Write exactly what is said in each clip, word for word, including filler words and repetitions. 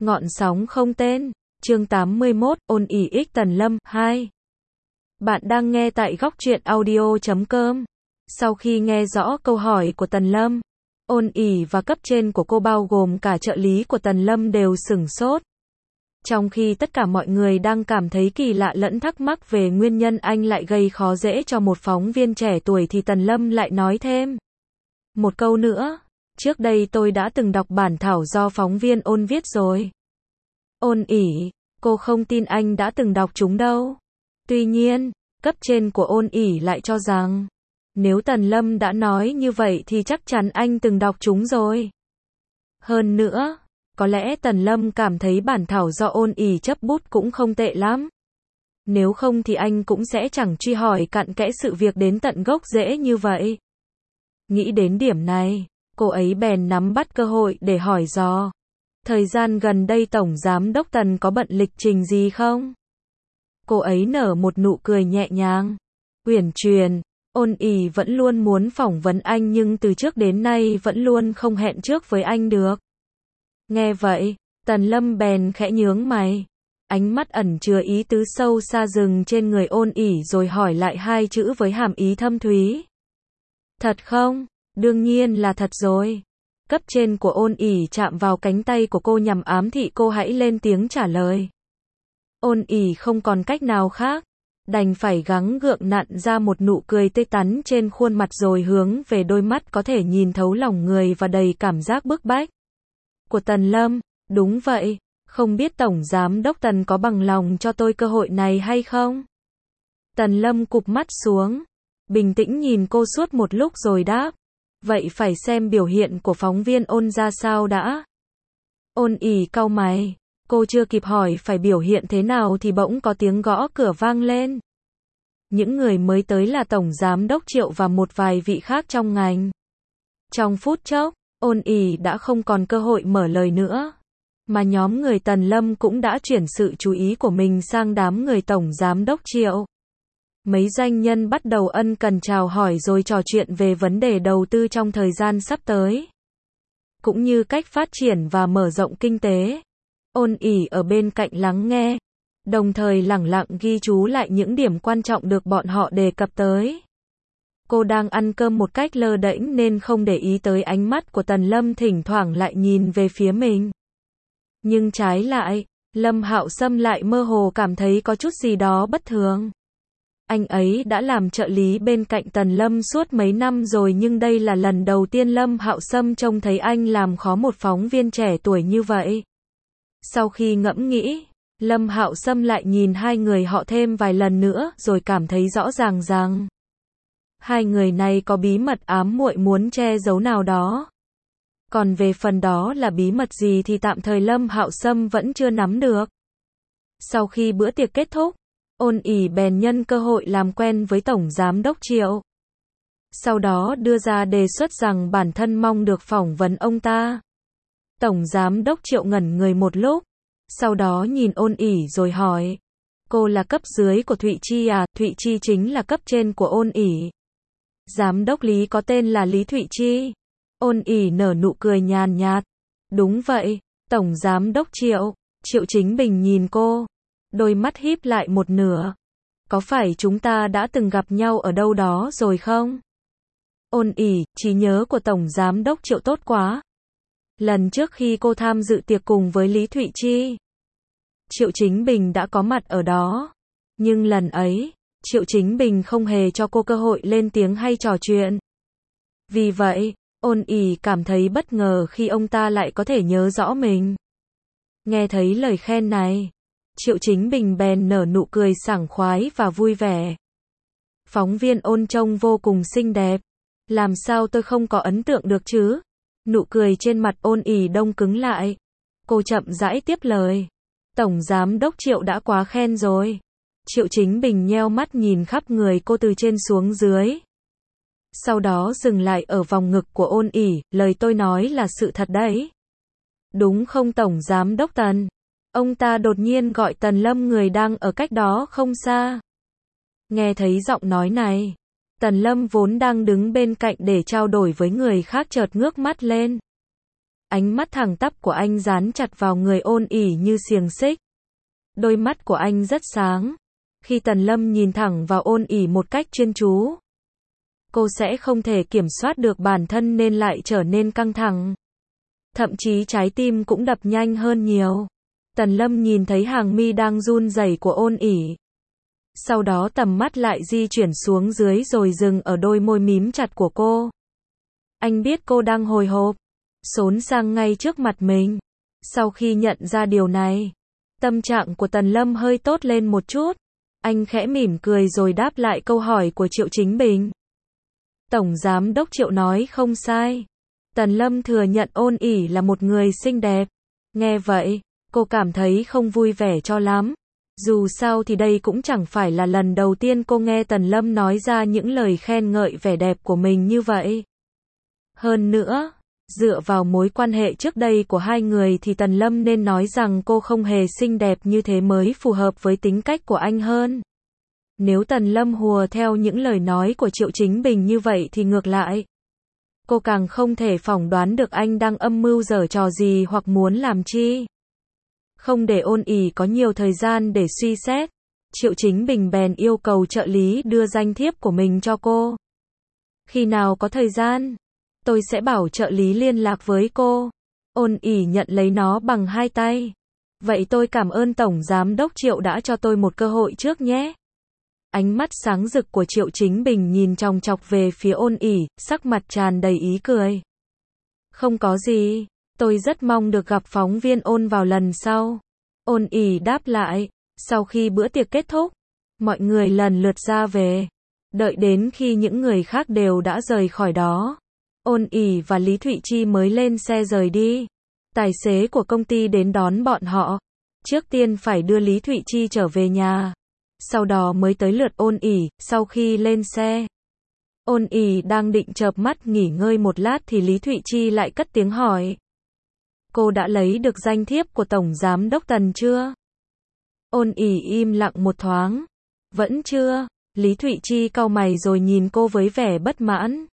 Ngọn sóng không tên, chương tám mươi mốt, ôn ỉ ích Tần Lâm, hai. Bạn đang nghe tại góc truyện audio chấm com. Sau khi nghe rõ câu hỏi của Tần Lâm, ôn ỉ và cấp trên của cô bao gồm cả trợ lý của Tần Lâm đều sửng sốt. Trong khi tất cả mọi người đang cảm thấy kỳ lạ lẫn thắc mắc về nguyên nhân anh lại gây khó dễ cho một phóng viên trẻ tuổi thì Tần Lâm lại nói thêm một câu nữa. Trước đây tôi đã từng đọc bản thảo do phóng viên Ôn viết rồi. Ôn ỉ, cô không tin anh đã từng đọc chúng đâu. Tuy nhiên, cấp trên của Ôn ỉ lại cho rằng, nếu Tần Lâm đã nói như vậy thì chắc chắn anh từng đọc chúng rồi. Hơn nữa, có lẽ Tần Lâm cảm thấy bản thảo do Ôn ỉ chấp bút cũng không tệ lắm. Nếu không thì anh cũng sẽ chẳng truy hỏi cặn kẽ sự việc đến tận gốc rễ như vậy. Nghĩ đến điểm này, cô ấy bèn nắm bắt cơ hội để hỏi dò. Thời gian gần đây Tổng Giám đốc Tần có bận lịch trình gì không? Cô ấy nở một nụ cười nhẹ nhàng. Uyển chuyển, Ôn ỉ vẫn luôn muốn phỏng vấn anh nhưng từ trước đến nay vẫn luôn không hẹn trước với anh được. Nghe vậy, Tần Lâm bèn khẽ nhướng mày. Ánh mắt ẩn chứa ý tứ sâu xa dừng trên người Ôn ỉ rồi hỏi lại hai chữ với hàm ý thâm thúy. Thật không? Đương nhiên là thật rồi. Cấp trên của Ôn ỉ chạm vào cánh tay của cô nhằm ám thị cô hãy lên tiếng trả lời. Ôn ỉ không còn cách nào khác, đành phải gắng gượng nặn ra một nụ cười tươi tắn trên khuôn mặt rồi hướng về đôi mắt có thể nhìn thấu lòng người và đầy cảm giác bức bách của Tần Lâm. Đúng vậy, không biết Tổng Giám đốc Tần có bằng lòng cho tôi cơ hội này hay không? Tần Lâm cụp mắt xuống, bình tĩnh nhìn cô suốt một lúc rồi đáp. Vậy phải xem biểu hiện của phóng viên Ôn ra sao đã. Ôn ỉ cau mày, cô chưa kịp hỏi phải biểu hiện thế nào thì bỗng có tiếng gõ cửa vang lên. Những người mới tới là Tổng Giám đốc Triệu và một vài vị khác trong ngành. Trong phút chốc, Ôn ỉ đã không còn cơ hội mở lời nữa, mà nhóm người Tần Lâm cũng đã chuyển sự chú ý của mình sang đám người Tổng Giám đốc Triệu. Mấy doanh nhân bắt đầu ân cần chào hỏi rồi trò chuyện về vấn đề đầu tư trong thời gian sắp tới, cũng như cách phát triển và mở rộng kinh tế. Ôn ỉ ở bên cạnh lắng nghe, đồng thời lẳng lặng ghi chú lại những điểm quan trọng được bọn họ đề cập tới. Cô đang ăn cơm một cách lơ đễnh nên không để ý tới ánh mắt của Tần Lâm thỉnh thoảng lại nhìn về phía mình. Nhưng trái lại, Lâm Hạo Sâm lại mơ hồ cảm thấy có chút gì đó bất thường. Anh ấy đã làm trợ lý bên cạnh Tần Lâm suốt mấy năm rồi nhưng đây là lần đầu tiên Lâm Hạo Sâm trông thấy anh làm khó một phóng viên trẻ tuổi như vậy. Sau khi ngẫm nghĩ, Lâm Hạo Sâm lại nhìn hai người họ thêm vài lần nữa rồi cảm thấy rõ ràng rằng hai người này có bí mật ám muội muốn che giấu nào đó. Còn về phần đó là bí mật gì thì tạm thời Lâm Hạo Sâm vẫn chưa nắm được. Sau khi bữa tiệc kết thúc, Ôn ỉ bèn nhân cơ hội làm quen với Tổng Giám đốc Triệu. Sau đó đưa ra đề xuất rằng bản thân mong được phỏng vấn ông ta. Tổng Giám đốc Triệu ngẩn người một lúc, sau đó nhìn Ôn ỉ rồi hỏi. Cô là cấp dưới của Thụy Chi à? Thụy Chi chính là cấp trên của Ôn ỉ. Giám đốc Lý có tên là Lý Thụy Chi. Ôn ỉ nở nụ cười nhàn nhạt. Đúng vậy, Tổng Giám đốc Triệu. Triệu Chính Bình nhìn cô, đôi mắt híp lại một nửa. Có phải chúng ta đã từng gặp nhau ở đâu đó rồi không? Ôn ỉ, trí nhớ của Tổng Giám đốc Triệu tốt quá. Lần trước khi cô tham dự tiệc cùng với Lý Thụy Chi, Triệu Chính Bình đã có mặt ở đó. Nhưng lần ấy, Triệu Chính Bình không hề cho cô cơ hội lên tiếng hay trò chuyện. Vì vậy, Ôn ỉ cảm thấy bất ngờ khi ông ta lại có thể nhớ rõ mình. Nghe thấy lời khen này, Triệu Chính Bình bèn nở nụ cười sảng khoái và vui vẻ. Phóng viên Ôn trông vô cùng xinh đẹp. Làm sao tôi không có ấn tượng được chứ? Nụ cười trên mặt Ôn ỉ đông cứng lại. Cô chậm rãi tiếp lời. Tổng Giám đốc Triệu đã quá khen rồi. Triệu Chính Bình nheo mắt nhìn khắp người cô từ trên xuống dưới. Sau đó dừng lại ở vòng ngực của Ôn ỉ. Lời tôi nói là sự thật đấy. Đúng không Tổng Giám đốc Tần? Ông ta đột nhiên gọi Tần Lâm người đang ở cách đó không xa. Nghe thấy giọng nói này, Tần Lâm vốn đang đứng bên cạnh để trao đổi với người khác chợt ngước mắt lên. Ánh mắt thẳng tắp của anh dán chặt vào người Ôn ỉ như xiềng xích. Đôi mắt của anh rất sáng. Khi Tần Lâm nhìn thẳng vào Ôn ỉ một cách chuyên chú, cô sẽ không thể kiểm soát được bản thân nên lại trở nên căng thẳng. Thậm chí trái tim cũng đập nhanh hơn nhiều. Tần Lâm nhìn thấy hàng mi đang run rẩy của Ôn ỉ. Sau đó tầm mắt lại di chuyển xuống dưới rồi dừng ở đôi môi mím chặt của cô. Anh biết cô đang hồi hộp, xốn sang ngay trước mặt mình. Sau khi nhận ra điều này, tâm trạng của Tần Lâm hơi tốt lên một chút. Anh khẽ mỉm cười rồi đáp lại câu hỏi của Triệu Chính Bình. Tổng Giám đốc Triệu nói không sai. Tần Lâm thừa nhận Ôn ỉ là một người xinh đẹp. Nghe vậy, cô cảm thấy không vui vẻ cho lắm. Dù sao thì đây cũng chẳng phải là lần đầu tiên cô nghe Tần Lâm nói ra những lời khen ngợi vẻ đẹp của mình như vậy. Hơn nữa, dựa vào mối quan hệ trước đây của hai người thì Tần Lâm nên nói rằng cô không hề xinh đẹp như thế mới phù hợp với tính cách của anh hơn. Nếu Tần Lâm hùa theo những lời nói của Triệu Chính Bình như vậy thì ngược lại, cô càng không thể phỏng đoán được anh đang âm mưu giở trò gì hoặc muốn làm chi. Không để Ôn ỉ có nhiều thời gian để suy xét, Triệu Chính Bình bèn yêu cầu trợ lý đưa danh thiếp của mình cho cô. Khi nào có thời gian, tôi sẽ bảo trợ lý liên lạc với cô. Ôn ỉ nhận lấy nó bằng hai tay. Vậy tôi cảm ơn Tổng Giám đốc Triệu đã cho tôi một cơ hội trước nhé. Ánh mắt sáng rực của Triệu Chính Bình nhìn chòng chọc về phía Ôn ỉ, sắc mặt tràn đầy ý cười. Không có gì, tôi rất mong được gặp phóng viên Ôn vào lần sau. Ôn ỉ đáp lại. Sau khi bữa tiệc kết thúc, mọi người lần lượt ra về. Đợi đến khi những người khác đều đã rời khỏi đó, Ôn ỉ và Lý Thụy Chi mới lên xe rời đi. Tài xế của công ty đến đón bọn họ. Trước tiên phải đưa Lý Thụy Chi trở về nhà. Sau đó mới tới lượt Ôn ỉ. Sau khi lên xe, Ôn ỉ đang định chợp mắt nghỉ ngơi một lát thì Lý Thụy Chi lại cất tiếng hỏi. Cô đã lấy được danh thiếp của Tổng Giám đốc Tần chưa? Ôn ỉ im lặng một thoáng. Vẫn chưa. Lý Thụy Chi cau mày rồi nhìn cô với vẻ bất mãn.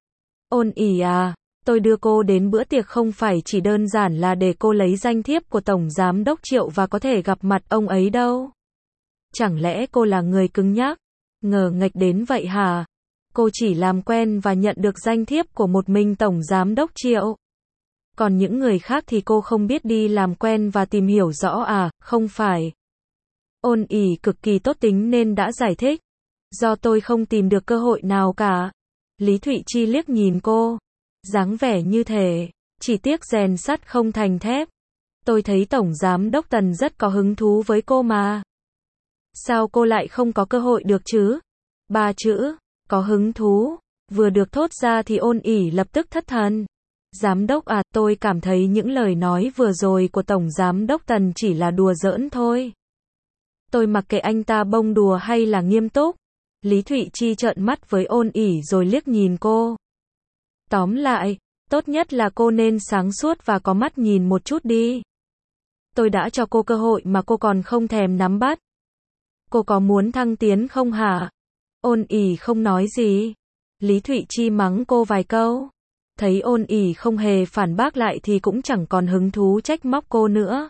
Ôn ỉ à, tôi đưa cô đến bữa tiệc không phải chỉ đơn giản là để cô lấy danh thiếp của Tổng Giám đốc Triệu và có thể gặp mặt ông ấy đâu. Chẳng lẽ cô là người cứng nhắc, ngờ nghệch đến vậy hả? Cô chỉ làm quen và nhận được danh thiếp của một mình Tổng Giám đốc Triệu. Còn những người khác thì cô không biết đi làm quen và tìm hiểu rõ à, không phải. Ôn ỉ cực kỳ tốt tính nên đã giải thích. Do tôi không tìm được cơ hội nào cả. Lý Thụy Chi liếc nhìn cô. Dáng vẻ như thể, chỉ tiếc rèn sắt không thành thép. Tôi thấy Tổng Giám đốc Tần rất có hứng thú với cô mà. Sao cô lại không có cơ hội được chứ? Ba chữ, có hứng thú, vừa được thốt ra thì Ôn ỉ lập tức thất thần. Giám đốc à, tôi cảm thấy những lời nói vừa rồi của Tổng Giám đốc Tần chỉ là đùa giỡn thôi. Tôi mặc kệ anh ta bông đùa hay là nghiêm túc. Lý Thụy Chi trợn mắt với Ôn ỉ rồi liếc nhìn cô. Tóm lại, tốt nhất là cô nên sáng suốt và có mắt nhìn một chút đi. Tôi đã cho cô cơ hội mà cô còn không thèm nắm bắt. Cô có muốn thăng tiến không hả? Ôn ỉ không nói gì. Lý Thụy Chi mắng cô vài câu. Thấy Ôn ỉ không hề phản bác lại thì cũng chẳng còn hứng thú trách móc cô nữa.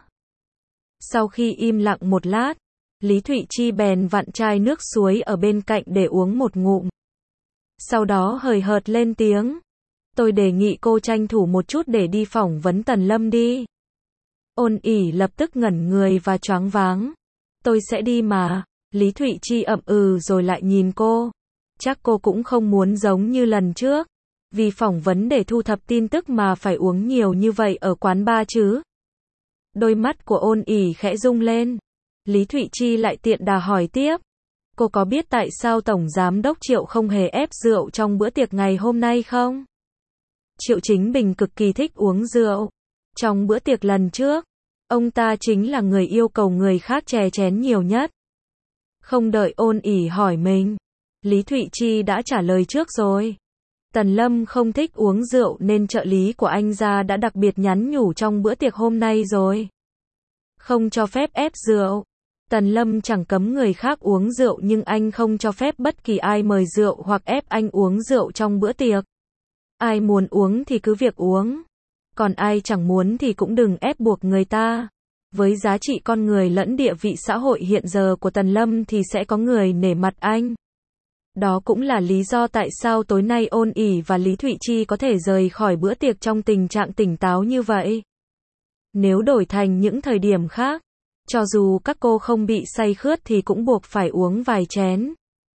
Sau khi im lặng một lát, Lý Thụy Chi bèn vặn chai nước suối ở bên cạnh để uống một ngụm. Sau đó hời hợt lên tiếng. Tôi đề nghị cô tranh thủ một chút để đi phỏng vấn Tần Lâm đi. Ôn ỉ lập tức ngẩn người và choáng váng. Tôi sẽ đi mà. Lý Thụy Chi ậm ừ rồi lại nhìn cô. Chắc cô cũng không muốn giống như lần trước. Vì phỏng vấn để thu thập tin tức mà phải uống nhiều như vậy ở quán bar chứ. Đôi mắt của Ôn ỉ khẽ rung lên. Lý Thụy Chi lại tiện đà hỏi tiếp. Cô có biết tại sao Tổng Giám đốc Triệu không hề ép rượu trong bữa tiệc ngày hôm nay không? Triệu Chính Bình cực kỳ thích uống rượu. Trong bữa tiệc lần trước, ông ta chính là người yêu cầu người khác chè chén nhiều nhất. Không đợi Ôn ỉ hỏi mình, Lý Thụy Chi đã trả lời trước rồi. Tần Lâm không thích uống rượu nên trợ lý của anh ra đã đặc biệt nhắn nhủ trong bữa tiệc hôm nay rồi. Không cho phép ép rượu. Tần Lâm chẳng cấm người khác uống rượu nhưng anh không cho phép bất kỳ ai mời rượu hoặc ép anh uống rượu trong bữa tiệc. Ai muốn uống thì cứ việc uống. Còn ai chẳng muốn thì cũng đừng ép buộc người ta. Với giá trị con người lẫn địa vị xã hội hiện giờ của Tần Lâm thì sẽ có người nể mặt anh. Đó cũng là lý do tại sao tối nay Ôn ỉ và Lý Thụy Chi có thể rời khỏi bữa tiệc trong tình trạng tỉnh táo như vậy. Nếu đổi thành những thời điểm khác, cho dù các cô không bị say khướt thì cũng buộc phải uống vài chén.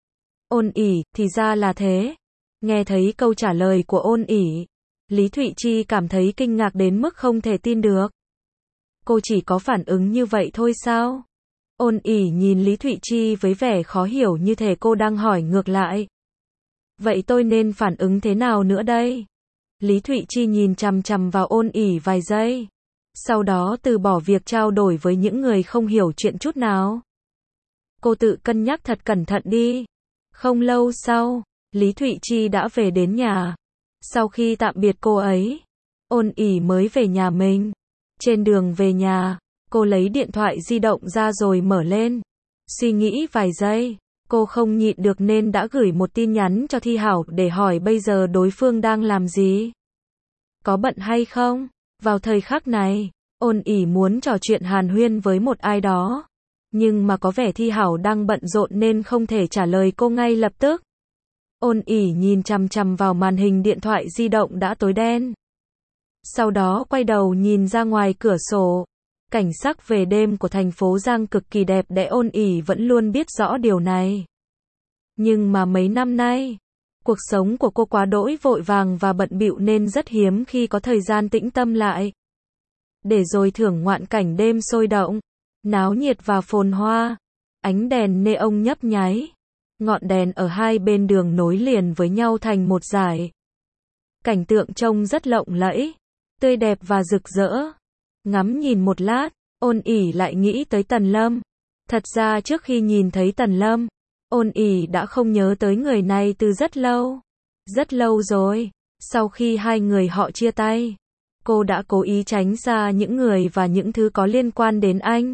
Ôn ỉ, thì ra là thế. Nghe thấy câu trả lời của Ôn ỉ, Lý Thụy Chi cảm thấy kinh ngạc đến mức không thể tin được. Cô chỉ có phản ứng như vậy thôi sao? Ôn ỉ nhìn Lý Thụy Chi với vẻ khó hiểu như thể cô đang hỏi ngược lại. Vậy tôi nên phản ứng thế nào nữa đây? Lý Thụy Chi nhìn chằm chằm vào Ôn ỉ vài giây. Sau đó từ bỏ việc trao đổi với những người không hiểu chuyện chút nào. Cô tự cân nhắc thật cẩn thận đi. Không lâu sau, Lý Thụy Chi đã về đến nhà. Sau khi tạm biệt cô ấy, Ôn ỉ mới về nhà mình. Trên đường về nhà, cô lấy điện thoại di động ra rồi mở lên. Suy nghĩ vài giây, cô không nhịn được nên đã gửi một tin nhắn cho Thi Hảo để hỏi bây giờ đối phương đang làm gì. Có bận hay không? Vào thời khắc này, Ôn ỉ muốn trò chuyện hàn huyên với một ai đó. Nhưng mà có vẻ Thi Hảo đang bận rộn nên không thể trả lời cô ngay lập tức. Ôn ỉ nhìn chằm chằm vào màn hình điện thoại di động đã tối đen. Sau đó quay đầu nhìn ra ngoài cửa sổ. Cảnh sắc về đêm của thành phố Giang cực kỳ đẹp đẽ, Ôn ỉ vẫn luôn biết rõ điều này. Nhưng mà mấy năm nay, cuộc sống của cô quá đỗi vội vàng và bận bịu nên rất hiếm khi có thời gian tĩnh tâm lại. Để rồi thưởng ngoạn cảnh đêm sôi động, náo nhiệt và phồn hoa. Ánh đèn neon nhấp nháy. Ngọn đèn ở hai bên đường nối liền với nhau thành một dải. Cảnh tượng trông rất lộng lẫy, tươi đẹp và rực rỡ. Ngắm nhìn một lát, Ôn ỉ lại nghĩ tới Tần Lâm. Thật ra trước khi nhìn thấy Tần Lâm, Ôn ỉ đã không nhớ tới người này từ rất lâu. Rất lâu rồi, sau khi hai người họ chia tay, cô đã cố ý tránh xa những người và những thứ có liên quan đến anh.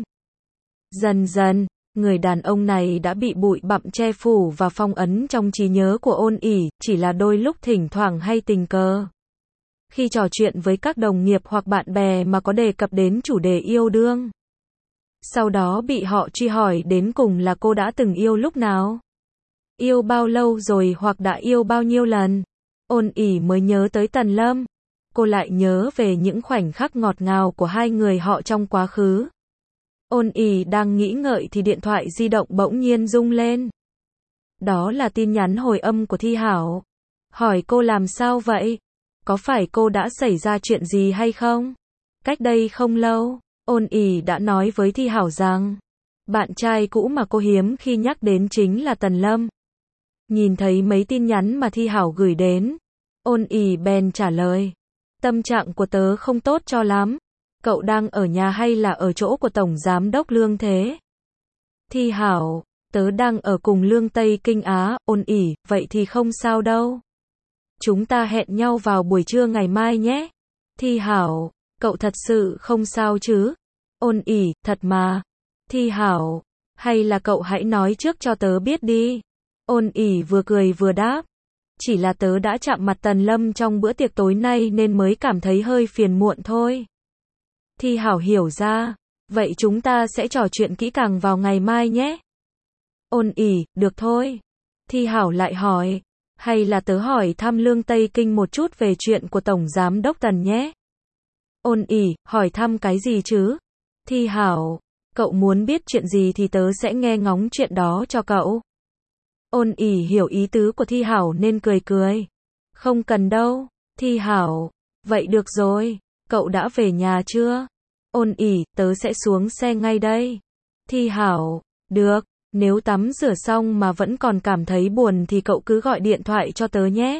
Dần dần, người đàn ông này đã bị bụi bặm che phủ và phong ấn trong trí nhớ của Ôn ỉ, chỉ là đôi lúc thỉnh thoảng hay tình cờ. Khi trò chuyện với các đồng nghiệp hoặc bạn bè mà có đề cập đến chủ đề yêu đương. Sau đó bị họ truy hỏi đến cùng là cô đã từng yêu lúc nào? Yêu bao lâu rồi hoặc đã yêu bao nhiêu lần? Ôn ỉ mới nhớ tới Tần Lâm. Cô lại nhớ về những khoảnh khắc ngọt ngào của hai người họ trong quá khứ. Ôn ỉ đang nghĩ ngợi thì điện thoại di động bỗng nhiên rung lên. Đó là tin nhắn hồi âm của Thi Hảo. Hỏi cô làm sao vậy? Có phải cô đã xảy ra chuyện gì hay không? Cách đây không lâu, Ôn ỉ đã nói với Thi Hảo rằng, bạn trai cũ mà cô hiếm khi nhắc đến chính là Tần Lâm. Nhìn thấy mấy tin nhắn mà Thi Hảo gửi đến, Ôn ỉ bèn trả lời, tâm trạng của tớ không tốt cho lắm. Cậu đang ở nhà hay là ở chỗ của Tổng Giám đốc Lương thế? Thi Hảo, tớ đang ở cùng Lương Tây Kinh Á. Ôn ỉ, vậy thì không sao đâu. Chúng ta hẹn nhau vào buổi trưa ngày mai nhé. Thi Hảo, cậu thật sự không sao chứ? Ôn ỉ, thật mà. Thi Hảo, hay là cậu hãy nói trước cho tớ biết đi. Ôn ỉ vừa cười vừa đáp. Chỉ là tớ đã chạm mặt Tần Lâm trong bữa tiệc tối nay nên mới cảm thấy hơi phiền muộn thôi. Thi Hảo hiểu ra. Vậy chúng ta sẽ trò chuyện kỹ càng vào ngày mai nhé. Ôn ỉ, được thôi. Thi Hảo lại hỏi. Hay là tớ hỏi thăm Lương Tây Kinh một chút về chuyện của Tổng Giám đốc Tần nhé. Ôn ỉ, hỏi thăm cái gì chứ? Thi Hảo, cậu muốn biết chuyện gì thì tớ sẽ nghe ngóng chuyện đó cho cậu. Ôn ỉ hiểu ý tứ của Thi Hảo nên cười cười. Không cần đâu. Thi Hảo, vậy được rồi. Cậu đã về nhà chưa? Ôn ỉ, tớ sẽ xuống xe ngay đây. Thi Hảo, được. Nếu tắm rửa xong mà vẫn còn cảm thấy buồn thì cậu cứ gọi điện thoại cho tớ nhé.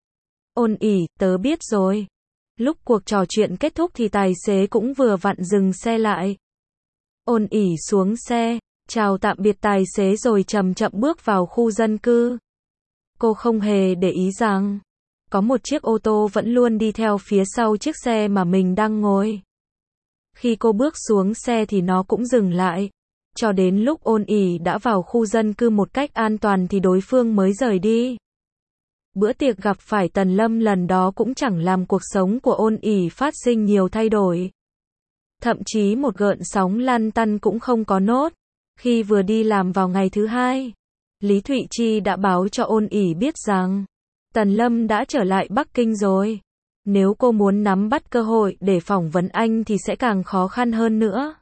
Ôn ỉ, tớ biết rồi. Lúc cuộc trò chuyện kết thúc thì tài xế cũng vừa vặn dừng xe lại. Ôn ỉ xuống xe, chào tạm biệt tài xế rồi chậm chậm bước vào khu dân cư. Cô không hề để ý rằng có một chiếc ô tô vẫn luôn đi theo phía sau chiếc xe mà mình đang ngồi. Khi cô bước xuống xe thì nó cũng dừng lại. Cho đến lúc Ôn ỉ đã vào khu dân cư một cách an toàn thì đối phương mới rời đi. Bữa tiệc gặp phải Tần Lâm lần đó cũng chẳng làm cuộc sống của Ôn ỉ phát sinh nhiều thay đổi. Thậm chí một gợn sóng lăn tăn cũng không có nốt. Khi vừa đi làm vào ngày thứ hai, Lý Thụy Chi đã báo cho Ôn ỉ biết rằng Tần Lâm đã trở lại Bắc Kinh rồi. Nếu cô muốn nắm bắt cơ hội để phỏng vấn anh thì sẽ càng khó khăn hơn nữa.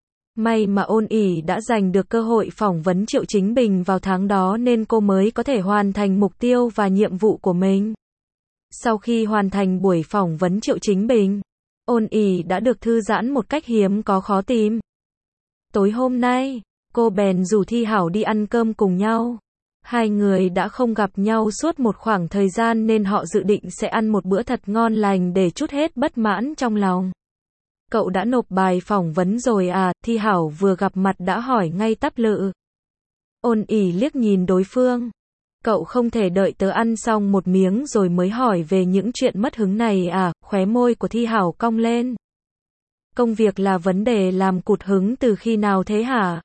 May mà Ôn ỉ đã giành được cơ hội phỏng vấn Triệu Chính Bình vào tháng đó nên cô mới có thể hoàn thành mục tiêu và nhiệm vụ của mình. Sau khi hoàn thành buổi phỏng vấn Triệu Chính Bình, Ôn ỉ đã được thư giãn một cách hiếm có khó tìm. Tối hôm nay, cô bèn rủ Thi Hảo đi ăn cơm cùng nhau. Hai người đã không gặp nhau suốt một khoảng thời gian nên họ dự định sẽ ăn một bữa thật ngon lành để trút hết bất mãn trong lòng. Cậu đã nộp bài phỏng vấn rồi à? Thi Hảo vừa gặp mặt đã hỏi ngay tắp lự. Ôn ỉ liếc nhìn đối phương. Cậu không thể đợi tớ ăn xong một miếng rồi mới hỏi về những chuyện mất hứng này à? Khóe môi của Thi Hảo cong lên. Công việc là vấn đề làm cụt hứng từ khi nào thế hả?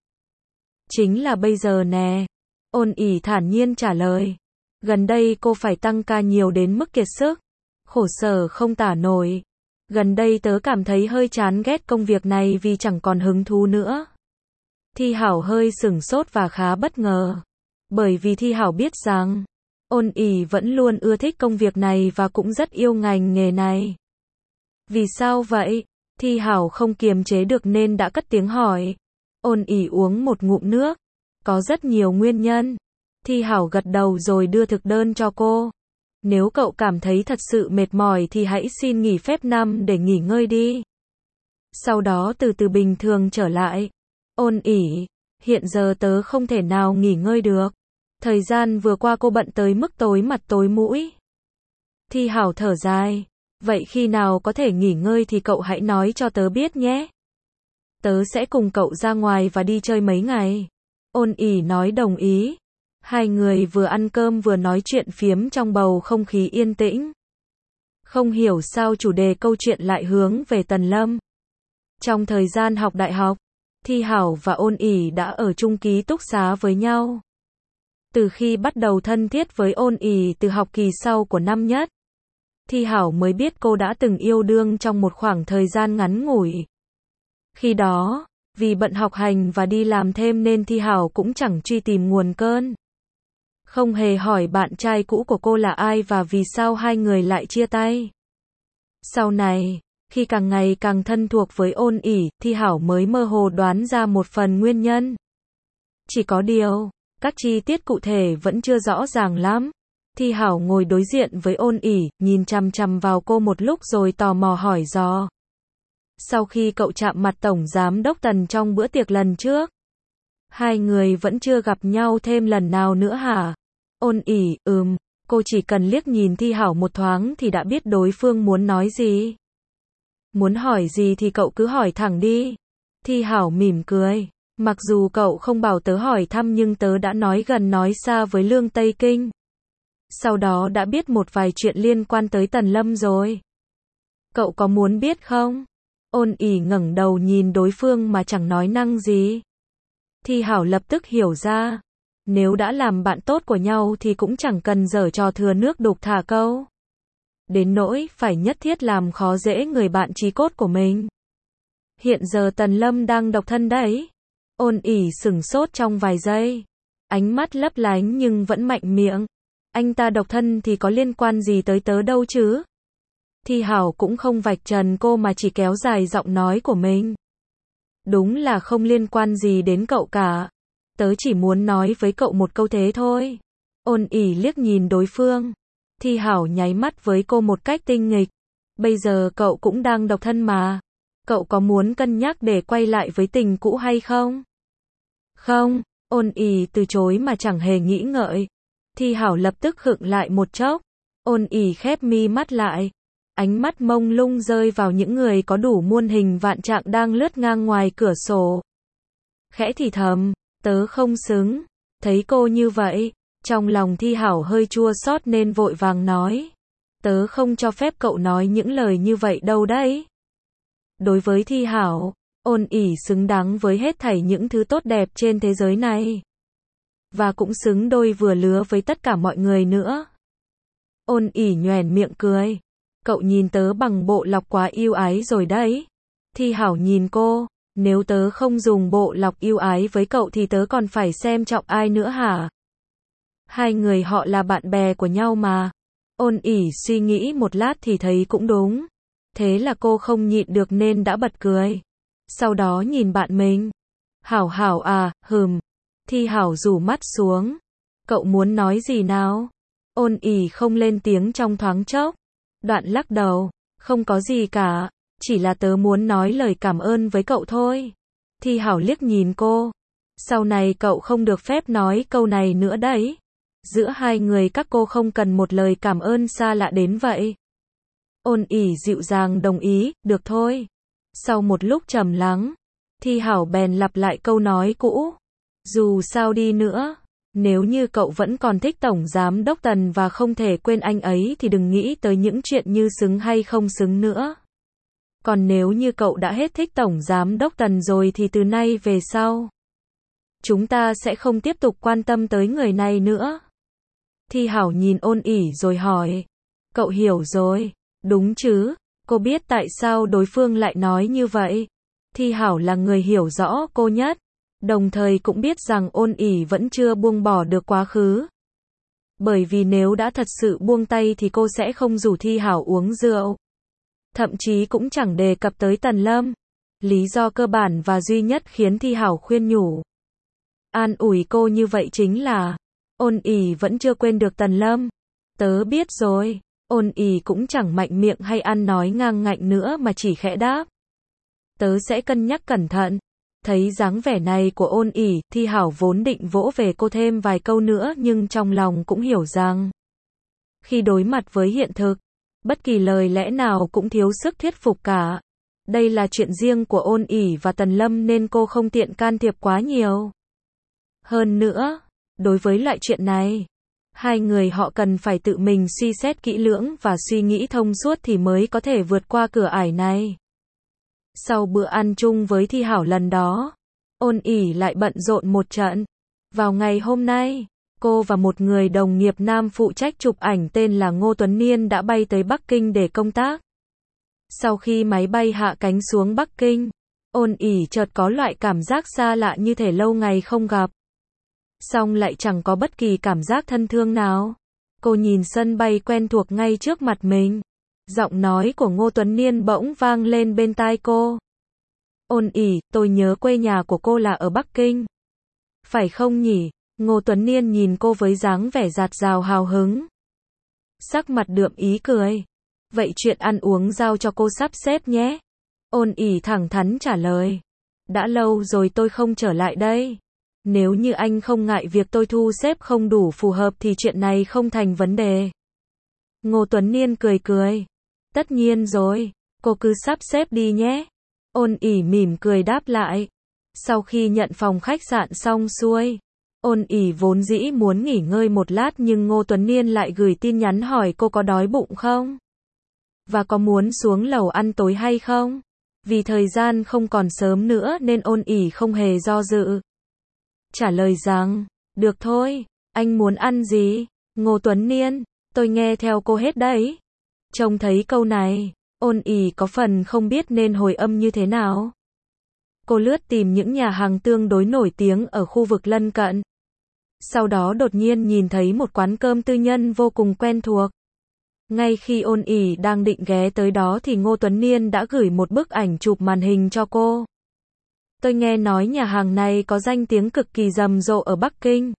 Chính là bây giờ nè. Ôn ỉ thản nhiên trả lời. Gần đây cô phải tăng ca nhiều đến mức kiệt sức. Khổ sở không tả nổi. Gần đây tớ cảm thấy hơi chán ghét công việc này vì chẳng còn hứng thú nữa. Thi Hảo hơi sửng sốt và khá bất ngờ. Bởi vì Thi Hảo biết rằng, Ôn ỉ vẫn luôn ưa thích công việc này và cũng rất yêu ngành nghề này. Vì sao vậy? Thi Hảo không kiềm chế được nên đã cất tiếng hỏi. Ôn ỉ uống một ngụm nước. Có rất nhiều nguyên nhân. Thi Hảo gật đầu rồi đưa thực đơn cho cô. Nếu cậu cảm thấy thật sự mệt mỏi thì hãy xin nghỉ phép năm để nghỉ ngơi đi. Sau đó từ từ bình thường trở lại. Ôn ỉ, hiện giờ tớ không thể nào nghỉ ngơi được. Thời gian vừa qua cô bận tới mức tối mặt tối mũi. Thi Hảo thở dài. Vậy khi nào có thể nghỉ ngơi thì cậu hãy nói cho tớ biết nhé. Tớ sẽ cùng cậu ra ngoài và đi chơi mấy ngày. Ôn ỉ nói đồng ý. Hai người vừa ăn cơm vừa nói chuyện phiếm trong bầu không khí yên tĩnh. Không hiểu sao chủ đề câu chuyện lại hướng về Tần Lâm. Trong thời gian học đại học, Thi Hảo và Ôn ỉ đã ở chung ký túc xá với nhau. Từ khi bắt đầu thân thiết với Ôn ỉ từ học kỳ sau của năm nhất, Thi Hảo mới biết cô đã từng yêu đương trong một khoảng thời gian ngắn ngủi. Khi đó, vì bận học hành và đi làm thêm nên Thi Hảo cũng chẳng truy tìm nguồn cơn. Không hề hỏi bạn trai cũ của cô là ai và vì sao hai người lại chia tay. Sau này, khi càng ngày càng thân thuộc với Ôn ỉ, Thi Hảo mới mơ hồ đoán ra một phần nguyên nhân. Chỉ có điều, các chi tiết cụ thể vẫn chưa rõ ràng lắm. Thi Hảo ngồi đối diện với Ôn ỉ, nhìn chằm chằm vào cô một lúc rồi tò mò hỏi dò. Sau khi cậu chạm mặt Tổng Giám đốc Tần trong bữa tiệc lần trước, hai người vẫn chưa gặp nhau thêm lần nào nữa hả? Ôn ỉ, ừm, cô chỉ cần liếc nhìn Thi Hảo một thoáng thì đã biết đối phương muốn nói gì. Muốn hỏi gì thì cậu cứ hỏi thẳng đi. Thi Hảo mỉm cười. Mặc dù cậu không bảo tớ hỏi thăm nhưng tớ đã nói gần nói xa với Lương Tây Kinh. Sau đó đã biết một vài chuyện liên quan tới Tần Lâm rồi. Cậu có muốn biết không? Ôn ỉ ngẩng đầu nhìn đối phương mà chẳng nói năng gì. Thi Hảo lập tức hiểu ra. Nếu đã làm bạn tốt của nhau thì cũng chẳng cần giở trò thừa nước đục thả câu. Đến nỗi phải nhất thiết làm khó dễ người bạn chí cốt của mình. Hiện giờ Tần Lâm đang độc thân đấy. Ôn ỉ sửng sốt trong vài giây. Ánh mắt lấp lánh nhưng vẫn mạnh miệng. Anh ta độc thân thì có liên quan gì tới tớ đâu chứ? Thi Hảo cũng không vạch trần cô mà chỉ kéo dài giọng nói của mình. Đúng là không liên quan gì đến cậu cả. Tớ chỉ muốn nói với cậu một câu thế thôi. Ôn ỉ liếc nhìn đối phương. Thi Hảo nháy mắt với cô một cách tinh nghịch. Bây giờ cậu cũng đang độc thân mà. Cậu có muốn cân nhắc để quay lại với tình cũ hay không? Không, Ôn ỉ từ chối mà chẳng hề nghĩ ngợi. Thi Hảo lập tức khựng lại một chốc. Ôn ỉ khép mi mắt lại. Ánh mắt mông lung rơi vào những người có đủ muôn hình vạn trạng đang lướt ngang ngoài cửa sổ. Khẽ thì thầm, tớ không xứng. Thấy cô như vậy, trong lòng Thi Hảo hơi chua xót nên vội vàng nói. Tớ không cho phép cậu nói những lời như vậy đâu đấy. Đối với Thi Hảo, Ôn ỉ xứng đáng với hết thảy những thứ tốt đẹp trên thế giới này. Và cũng xứng đôi vừa lứa với tất cả mọi người nữa. Ôn ỉ nhoẻn miệng cười. Cậu nhìn tớ bằng bộ lọc quá yêu ái rồi đấy. Thi Hảo nhìn cô. Nếu tớ không dùng bộ lọc yêu ái với cậu thì tớ còn phải xem trọng ai nữa hả? Hai người họ là bạn bè của nhau mà. Ôn ỉ suy nghĩ một lát thì thấy cũng đúng. Thế là cô không nhịn được nên đã bật cười. Sau đó nhìn bạn mình. Hảo Hảo à, hừm. Thi Hảo rủ mắt xuống. Cậu muốn nói gì nào? Ôn ỉ không lên tiếng trong thoáng chốc. Đoạn lắc đầu. Không có gì cả. Chỉ là tớ muốn nói lời cảm ơn với cậu thôi. Thi Hảo liếc nhìn cô. Sau này cậu không được phép nói câu này nữa đấy. Giữa hai người các cô không cần một lời cảm ơn xa lạ đến vậy. Ôn ỉ dịu dàng đồng ý, được thôi. Sau một lúc trầm lắng, Thi Hảo bèn lặp lại câu nói cũ. Dù sao đi nữa, nếu như cậu vẫn còn thích Tổng Giám Đốc Tần và không thể quên anh ấy thì đừng nghĩ tới những chuyện như xứng hay không xứng nữa. Còn nếu như cậu đã hết thích Tổng Giám Đốc Tần rồi thì từ nay về sau, chúng ta sẽ không tiếp tục quan tâm tới người này nữa. Thi Hảo nhìn Ôn ỉ rồi hỏi. Cậu hiểu rồi, đúng chứ? Cô biết tại sao đối phương lại nói như vậy. Thi Hảo là người hiểu rõ cô nhất, đồng thời cũng biết rằng Ôn ỉ vẫn chưa buông bỏ được quá khứ. Bởi vì nếu đã thật sự buông tay thì cô sẽ không rủ Thi Hảo uống rượu. Thậm chí cũng chẳng đề cập tới Tần Lâm. Lý do cơ bản và duy nhất khiến Thi Hảo khuyên nhủ, an ủi cô như vậy chính là Ôn ỉ vẫn chưa quên được Tần Lâm. Tớ biết rồi. Ôn ỉ cũng chẳng mạnh miệng hay ăn nói ngang ngạnh nữa mà chỉ khẽ đáp. Tớ sẽ cân nhắc cẩn thận. Thấy dáng vẻ này của Ôn ỉ, Thi Hảo vốn định vỗ về cô thêm vài câu nữa nhưng trong lòng cũng hiểu rằng khi đối mặt với hiện thực, bất kỳ lời lẽ nào cũng thiếu sức thuyết phục cả. Đây là chuyện riêng của Ôn ỉ và Tần Lâm nên cô không tiện can thiệp quá nhiều. Hơn nữa, đối với loại chuyện này, hai người họ cần phải tự mình suy xét kỹ lưỡng và suy nghĩ thông suốt thì mới có thể vượt qua cửa ải này. Sau bữa ăn chung với Thi Hảo lần đó, Ôn ỉ lại bận rộn một trận. Vào ngày hôm nay, cô và một người đồng nghiệp nam phụ trách chụp ảnh tên là Ngô Tuấn Niên đã bay tới Bắc Kinh để công tác. Sau khi máy bay hạ cánh xuống Bắc Kinh, Ôn ỉ chợt có loại cảm giác xa lạ như thể lâu ngày không gặp. Song lại chẳng có bất kỳ cảm giác thân thương nào. Cô nhìn sân bay quen thuộc ngay trước mặt mình. Giọng nói của Ngô Tuấn Niên bỗng vang lên bên tai cô. Ôn ỉ, tôi nhớ quê nhà của cô là ở Bắc Kinh. Phải không nhỉ? Ngô Tuấn Niên nhìn cô với dáng vẻ dạt dào hào hứng. Sắc mặt đượm ý cười. Vậy chuyện ăn uống giao cho cô sắp xếp nhé. Ôn ỉ thẳng thắn trả lời. Đã lâu rồi tôi không trở lại đây. Nếu như anh không ngại việc tôi thu xếp không đủ phù hợp thì chuyện này không thành vấn đề. Ngô Tuấn Niên cười cười. Tất nhiên rồi, cô cứ sắp xếp đi nhé. Ôn ỉ mỉm cười đáp lại. Sau khi nhận phòng khách sạn xong xuôi, Ôn ỉ vốn dĩ muốn nghỉ ngơi một lát nhưng Ngô Tuấn Niên lại gửi tin nhắn hỏi cô có đói bụng không? Và có muốn xuống lầu ăn tối hay không? Vì thời gian không còn sớm nữa nên Ôn ỉ không hề do dự. Trả lời rằng, được thôi, anh muốn ăn gì? Ngô Tuấn Niên, tôi nghe theo cô hết đấy. Trông thấy câu này, Ôn ỉ có phần không biết nên hồi âm như thế nào. Cô lướt tìm những nhà hàng tương đối nổi tiếng ở khu vực lân cận. Sau đó đột nhiên nhìn thấy một quán cơm tư nhân vô cùng quen thuộc. Ngay khi Ôn ỉ đang định ghé tới đó thì Ngô Tuấn Niên đã gửi một bức ảnh chụp màn hình cho cô. Tôi nghe nói nhà hàng này có danh tiếng cực kỳ rầm rộ ở Bắc Kinh.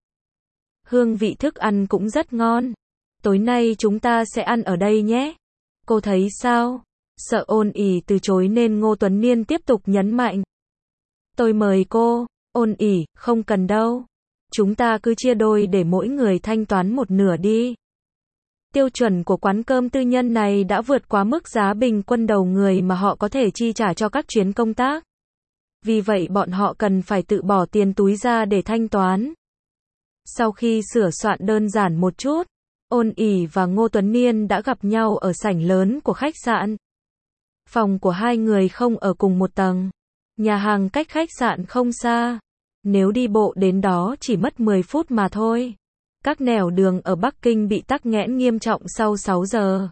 Hương vị thức ăn cũng rất ngon. Tối nay chúng ta sẽ ăn ở đây nhé. Cô thấy sao? Sợ Ôn ỉ từ chối nên Ngô Tuấn Niên tiếp tục nhấn mạnh. Tôi mời cô. Ôn ỉ, không cần đâu. Chúng ta cứ chia đôi để mỗi người thanh toán một nửa đi. Tiêu chuẩn của quán cơm tư nhân này đã vượt quá mức giá bình quân đầu người mà họ có thể chi trả cho các chuyến công tác. Vì vậy bọn họ cần phải tự bỏ tiền túi ra để thanh toán. Sau khi sửa soạn đơn giản một chút, Ôn ỉ và Ngô Tuấn Niên đã gặp nhau ở sảnh lớn của khách sạn. Phòng của hai người không ở cùng một tầng. Nhà hàng cách khách sạn không xa. Nếu đi bộ đến đó chỉ mất mười phút mà thôi. Các nẻo đường ở Bắc Kinh bị tắc nghẽn nghiêm trọng sau sáu giờ.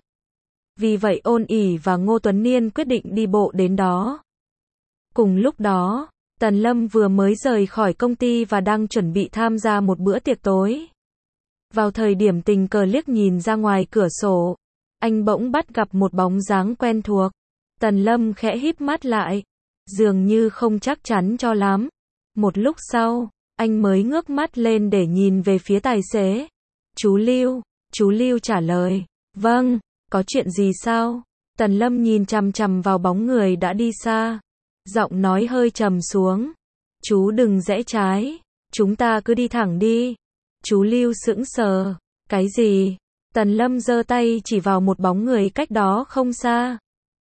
Vì vậy Ôn ỉ và Ngô Tuấn Niên quyết định đi bộ đến đó. Cùng lúc đó, Tần Lâm vừa mới rời khỏi công ty và đang chuẩn bị tham gia một bữa tiệc tối. Vào thời điểm tình cờ liếc nhìn ra ngoài cửa sổ, anh bỗng bắt gặp một bóng dáng quen thuộc. Tần Lâm khẽ híp mắt lại, dường như không chắc chắn cho lắm. Một lúc sau, anh mới ngước mắt lên để nhìn về phía tài xế. Chú Lưu, chú Lưu trả lời, vâng, có chuyện gì sao? Tần Lâm nhìn chằm chằm vào bóng người đã đi xa. Giọng nói hơi trầm xuống. Chú đừng rẽ trái, chúng ta cứ đi thẳng đi. Chú Lưu sững sờ. Cái gì? Tần Lâm giơ tay chỉ vào một bóng người cách đó không xa.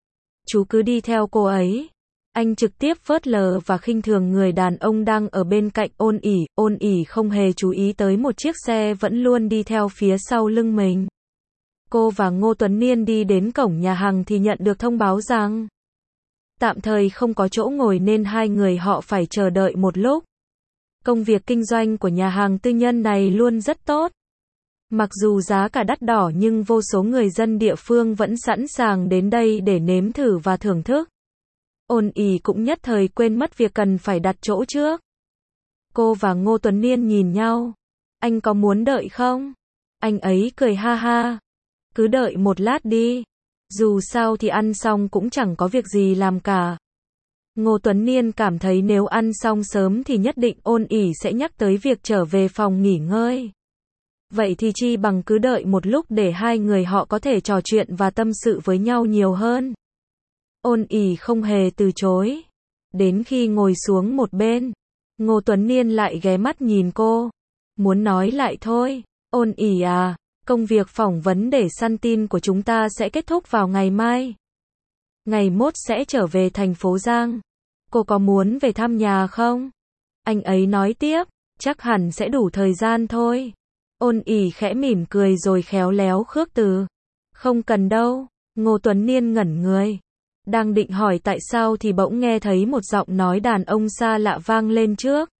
Chú cứ đi theo cô ấy. Anh trực tiếp phớt lờ và khinh thường người đàn ông đang ở bên cạnh Ôn ỉ. Ôn ỉ không hề chú ý tới một chiếc xe vẫn luôn đi theo phía sau lưng mình. Cô và Ngô Tuấn Niên đi đến cổng nhà hàng thì nhận được thông báo rằng tạm thời không có chỗ ngồi nên hai người họ phải chờ đợi một lúc. Công việc kinh doanh của nhà hàng tư nhân này luôn rất tốt. Mặc dù giá cả đắt đỏ nhưng vô số người dân địa phương vẫn sẵn sàng đến đây để nếm thử và thưởng thức. Ôn ỉ cũng nhất thời quên mất việc cần phải đặt chỗ trước. Cô và Ngô Tuấn Niên nhìn nhau. Anh có muốn đợi không? Anh ấy cười ha ha. Cứ đợi một lát đi. Dù sao thì ăn xong cũng chẳng có việc gì làm cả. Ngô Tuấn Niên cảm thấy nếu ăn xong sớm thì nhất định Ôn ỉ sẽ nhắc tới việc trở về phòng nghỉ ngơi. Vậy thì chi bằng cứ đợi một lúc để hai người họ có thể trò chuyện và tâm sự với nhau nhiều hơn. Ôn ỉ không hề từ chối. Đến khi ngồi xuống một bên, Ngô Tuấn Niên lại ghé mắt nhìn cô. Muốn nói lại thôi. Ôn ỉ à, công việc phỏng vấn để săn tin của chúng ta sẽ kết thúc vào ngày mai. Ngày mốt sẽ trở về thành phố Giang. Cô có muốn về thăm nhà không? Anh ấy nói tiếp, chắc hẳn sẽ đủ thời gian thôi. Ôn ỉ khẽ mỉm cười rồi khéo léo khước từ. Không cần đâu. Ngô Tuấn Niên ngẩn người. Đang định hỏi tại sao thì bỗng nghe thấy một giọng nói đàn ông xa lạ vang lên trước.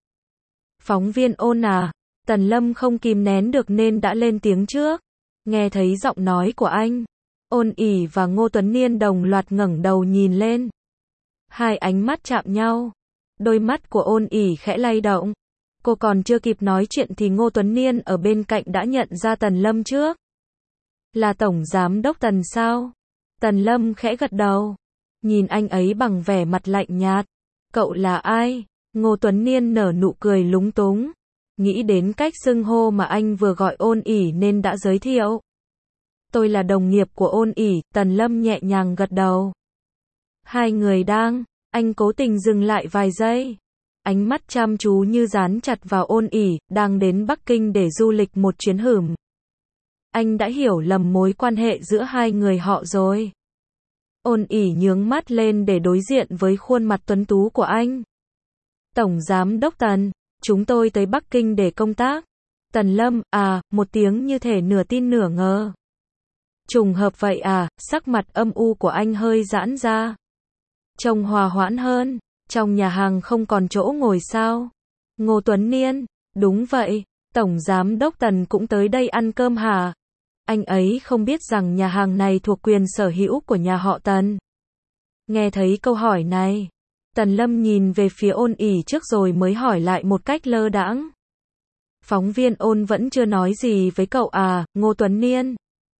Phóng viên Ôn à? Tần Lâm không kìm nén được nên đã lên tiếng trước. Nghe thấy giọng nói của anh, Ôn ỉ và Ngô Tuấn Niên đồng loạt ngẩng đầu nhìn lên. Hai ánh mắt chạm nhau. Đôi mắt của Ôn ỉ khẽ lay động. Cô còn chưa kịp nói chuyện thì Ngô Tuấn Niên ở bên cạnh đã nhận ra Tần Lâm trước. Là Tổng Giám Đốc Tần sao? Tần Lâm khẽ gật đầu. Nhìn anh ấy bằng vẻ mặt lạnh nhạt. Cậu là ai? Ngô Tuấn Niên nở nụ cười lúng túng. Nghĩ đến cách xưng hô mà anh vừa gọi Ôn ỉ nên đã giới thiệu. Tôi là đồng nghiệp của Ôn ỉ. Tần Lâm nhẹ nhàng gật đầu. Hai người đang, anh cố tình dừng lại vài giây. Ánh mắt chăm chú như dán chặt vào Ôn ỉ, đang đến Bắc Kinh để du lịch một chuyến hửm. Anh đã hiểu lầm mối quan hệ giữa hai người họ rồi. Ôn ỉ nhướng mắt lên để đối diện với khuôn mặt tuấn tú của anh. Tổng Giám Đốc Tần, chúng tôi tới Bắc Kinh để công tác. Tần Lâm, à, một tiếng như thể nửa tin nửa ngờ. Trùng hợp vậy à? Sắc mặt âm u của anh hơi giãn ra. Trông hòa hoãn hơn. Trong nhà hàng không còn chỗ ngồi sao? Ngô Tuấn Niên, đúng vậy. Tổng Giám Đốc Tần cũng tới đây ăn cơm hả? Anh ấy không biết rằng nhà hàng này thuộc quyền sở hữu của nhà họ Tần. Nghe thấy câu hỏi này, Tần Lâm nhìn về phía Ôn ỉ trước rồi mới hỏi lại một cách lơ đãng. Phóng viên Ôn vẫn chưa nói gì với cậu à, Ngô Tuấn Niên?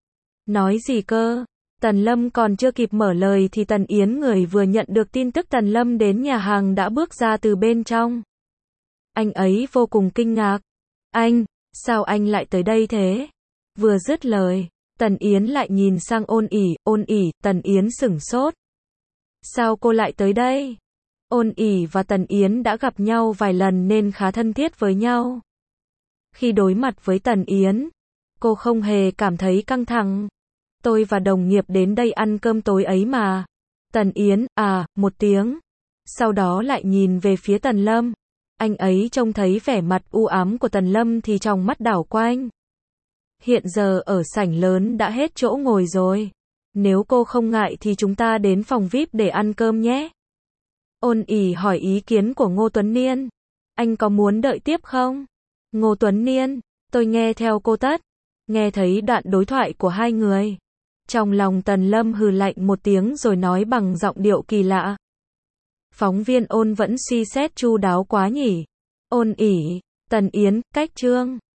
Nói gì cơ? Tần Lâm còn chưa kịp mở lời thì Tần Yến, người vừa nhận được tin tức Tần Lâm đến nhà hàng, đã bước ra từ bên trong. Anh ấy vô cùng kinh ngạc. Anh, sao anh lại tới đây thế? Vừa dứt lời, Tần Yến lại nhìn sang Ôn ỉ. Ôn ỉ, Tần Yến sửng sốt. Sao cô lại tới đây? Ôn ỉ và Tần Yến đã gặp nhau vài lần nên khá thân thiết với nhau. Khi đối mặt với Tần Yến, cô không hề cảm thấy căng thẳng. Tôi và đồng nghiệp đến đây ăn cơm tối ấy mà. Tần Yến, à, một tiếng. Sau đó lại nhìn về phía Tần Lâm. Anh ấy trông thấy vẻ mặt u ám của Tần Lâm thì trong mắt đảo quanh. Hiện giờ ở sảnh lớn đã hết chỗ ngồi rồi. Nếu cô không ngại thì chúng ta đến phòng vi ai pi để ăn cơm nhé. Ôn ỉ hỏi ý kiến của Ngô Tuấn Niên. Anh có muốn đợi tiếp không? Ngô Tuấn Niên, Tôi nghe theo cô tất. Nghe thấy đoạn đối thoại của hai người. Trong lòng Tần Lâm hừ lạnh một tiếng rồi nói bằng giọng điệu kỳ lạ. Phóng viên Ôn vẫn suy xét chu đáo quá nhỉ. Ôn ỉ, Tần Yến, cách chương.